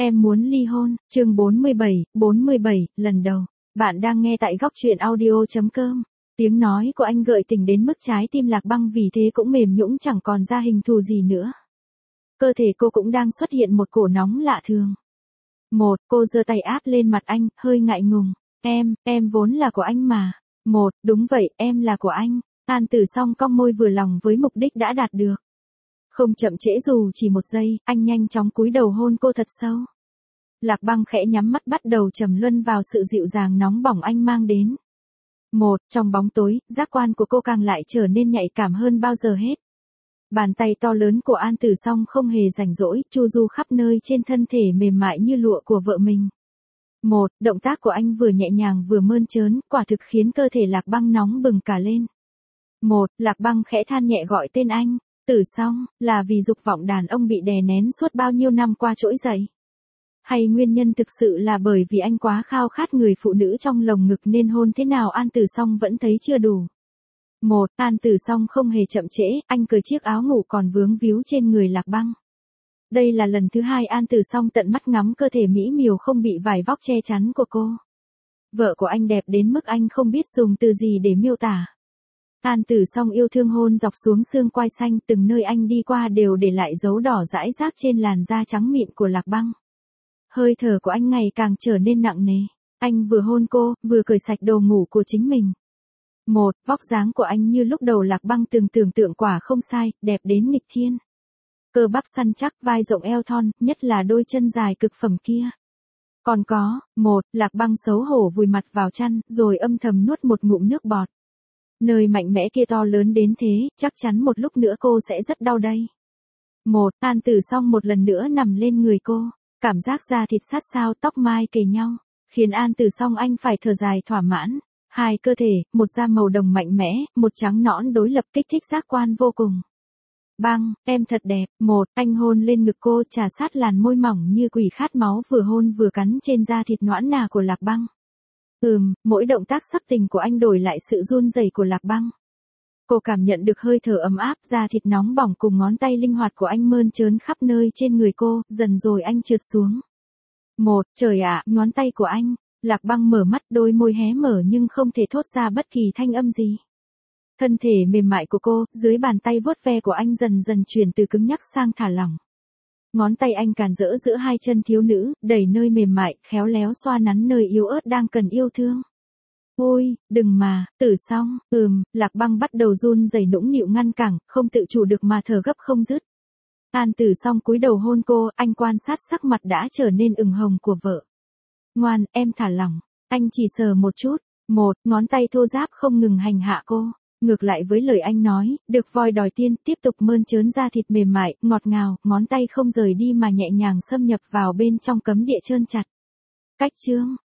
Em muốn ly hôn, chương 47, lần đầu. Bạn đang nghe tại góc truyện audio.com. Tiếng nói của anh gợi tình đến mức trái tim Lạc Băng vì thế cũng mềm nhũn chẳng còn ra hình thù gì nữa. Cơ thể cô cũng đang xuất hiện một cổ nóng lạ thường. Cô giơ tay áp lên mặt anh, hơi ngại ngùng. Em vốn là của anh mà. Đúng vậy, em là của anh. An Tử Song cong môi vừa lòng với mục đích đã đạt được. Không chậm trễ dù chỉ một giây, anh nhanh chóng cúi đầu hôn cô thật sâu. Lạc Băng khẽ nhắm mắt bắt đầu trầm luân vào sự dịu dàng nóng bỏng anh mang đến. Trong bóng tối, giác quan của cô càng lại trở nên nhạy cảm hơn bao giờ hết. Bàn tay to lớn của An Tử Song không hề rảnh rỗi, chu du khắp nơi trên thân thể mềm mại như lụa của vợ mình. Động tác của anh vừa nhẹ nhàng vừa mơn trớn, quả thực khiến cơ thể Lạc Băng nóng bừng cả lên. Lạc Băng khẽ than nhẹ gọi tên anh. Tử Song, là vì dục vọng đàn ông bị đè nén suốt bao nhiêu năm qua trỗi dậy? Hay nguyên nhân thực sự là bởi vì anh quá khao khát người phụ nữ trong lồng ngực nên hôn thế nào An Tử Song vẫn thấy chưa đủ? An Tử Song không hề chậm trễ, anh cởi chiếc áo ngủ còn vướng víu trên người Lạc Băng. Đây là lần thứ hai An Tử Song tận mắt ngắm cơ thể mỹ miều không bị vải vóc che chắn của cô. Vợ của anh đẹp đến mức anh không biết dùng từ gì để miêu tả. An Tử Song yêu thương hôn dọc xuống xương quai xanh, từng nơi anh đi qua đều để lại dấu đỏ rải rác trên làn da trắng mịn của Lạc Băng. Hơi thở của anh ngày càng trở nên nặng nề. Anh vừa hôn cô, vừa cởi sạch đồ ngủ của chính mình. Vóc dáng của anh như lúc đầu Lạc Băng từng tưởng tượng quả không sai, đẹp đến nghịch thiên. Cơ bắp săn chắc, vai rộng eo thon, nhất là đôi chân dài cực phẩm kia. Còn có, Lạc Băng xấu hổ vùi mặt vào chăn, rồi âm thầm nuốt một ngụm nước bọt. Nơi mạnh mẽ kia to lớn đến thế, chắc chắn một lúc nữa cô sẽ rất đau đây. An Tử Song một lần nữa nằm lên người cô, cảm giác da thịt sát sao tóc mai kề nhau, khiến An Tử Song anh phải thở dài thỏa mãn. Hai cơ thể, một da màu đồng mạnh mẽ, một trắng nõn đối lập kích thích giác quan vô cùng. Băng, em thật đẹp. Anh hôn lên ngực cô trà sát làn môi mỏng như quỷ khát máu vừa hôn vừa cắn trên da thịt nõn nà của Lạc Băng. Mỗi động tác sắc tình của anh đổi lại sự run rẩy của Lạc Băng. Cô cảm nhận được hơi thở ấm áp, da thịt nóng bỏng cùng ngón tay linh hoạt của anh mơn trớn khắp nơi trên người cô, dần rồi anh trượt xuống. Trời ạ, ngón tay của anh. Lạc Băng mở mắt, đôi môi hé mở nhưng không thể thốt ra bất kỳ thanh âm gì. Thân thể mềm mại của cô, dưới bàn tay vuốt ve của anh dần dần chuyển từ cứng nhắc sang thả lỏng. Ngón tay anh càn rỡ giữa hai chân thiếu nữ, đẩy nơi mềm mại, khéo léo xoa nắn nơi yếu ớt đang cần yêu thương. Ôi, đừng mà, Tử Song. Lạc Băng bắt đầu run rẩy nũng nịu ngăn cản, không tự chủ được mà thở gấp không dứt. An Tử Song cúi đầu hôn cô, anh quan sát sắc mặt đã trở nên ửng hồng của vợ. Ngoan, em thả lỏng. Anh chỉ sờ một chút. Ngón tay thô ráp không ngừng hành hạ cô. Ngược lại với lời anh nói, được voi đòi tiên, tiếp tục mơn trớn da thịt mềm mại, ngọt ngào, ngón tay không rời đi mà nhẹ nhàng xâm nhập vào bên trong cấm địa trơn chặt. Cách chương,